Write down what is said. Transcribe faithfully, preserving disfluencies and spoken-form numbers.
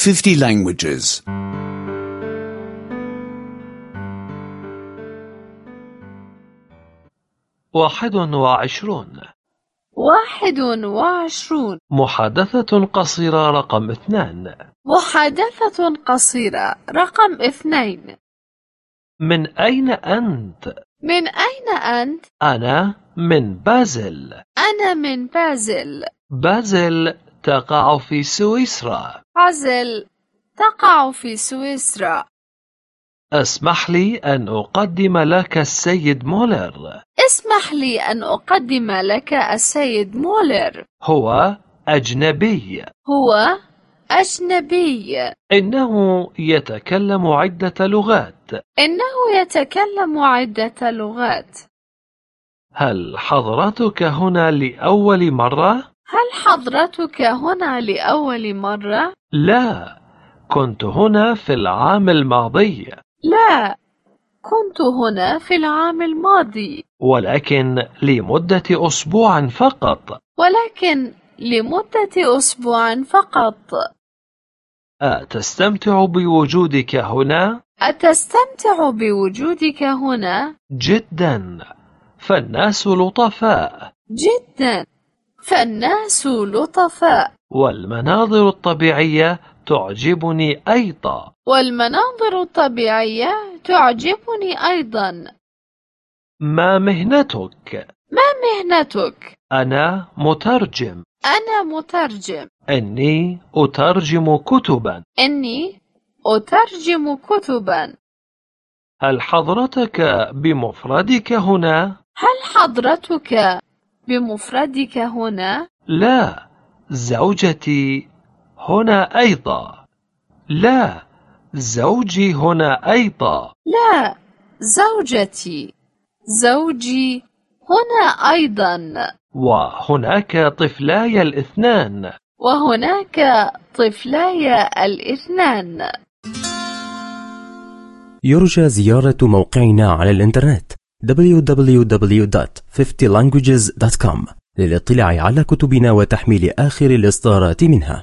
fifty languages. واحد وعشرون. واحد وعشرون. محادثة قصيرة رقم اثنان. محادثة قصيرة رقم اثنين. من أين أنت؟ من أين أنت؟ أنا من بازل. أنا من بازل. بازل تقع في سويسرا. بازل تقع في سويسرا. اسمح لي أن أقدم لك السيد مولر. اسمح لي أن أقدم لك السيد مولر. هو أجنبي. هو أجنبي. إنه يتكلم عدة لغات. إنه يتكلم عدة لغات. هل حضرتك هنا لأول مرة؟ هل حضرتك هنا لأول مرة؟ لا، كنت هنا في العام الماضي. لا، كنت هنا في العام الماضي. ولكن لمدة أسبوع فقط. ولكن لمدة أسبوع فقط. أتستمتع بوجودك هنا؟ أتستمتع بوجودك هنا؟ جدا، فالناس لطفاء. جدا، فالناس لطفاء. والمناظر الطبيعية تعجبني أيضا. والمناظر الطبيعية تعجبني أيضا. ما مهنتك؟ ما مهنتك؟ أنا مترجم. أنا مترجم. إني أترجم كتبا. إني أترجم كتبا. هل حضرتك بمفردك هنا؟ هل حضرتك بمفردك هنا؟ لا، زوجتي هنا أيضا. لا، زوجي هنا أيضا. لا، زوجتي زوجي هنا أيضا. وهناك طفلاي الاثنان. وهناك طفلاي الاثنان. يرجى زيارة موقعنا على الإنترنت دبليو دبليو دبليو دوت fifty languages دوت كوم للاطلاع على كتبنا وتحميل آخر الإصدارات منها.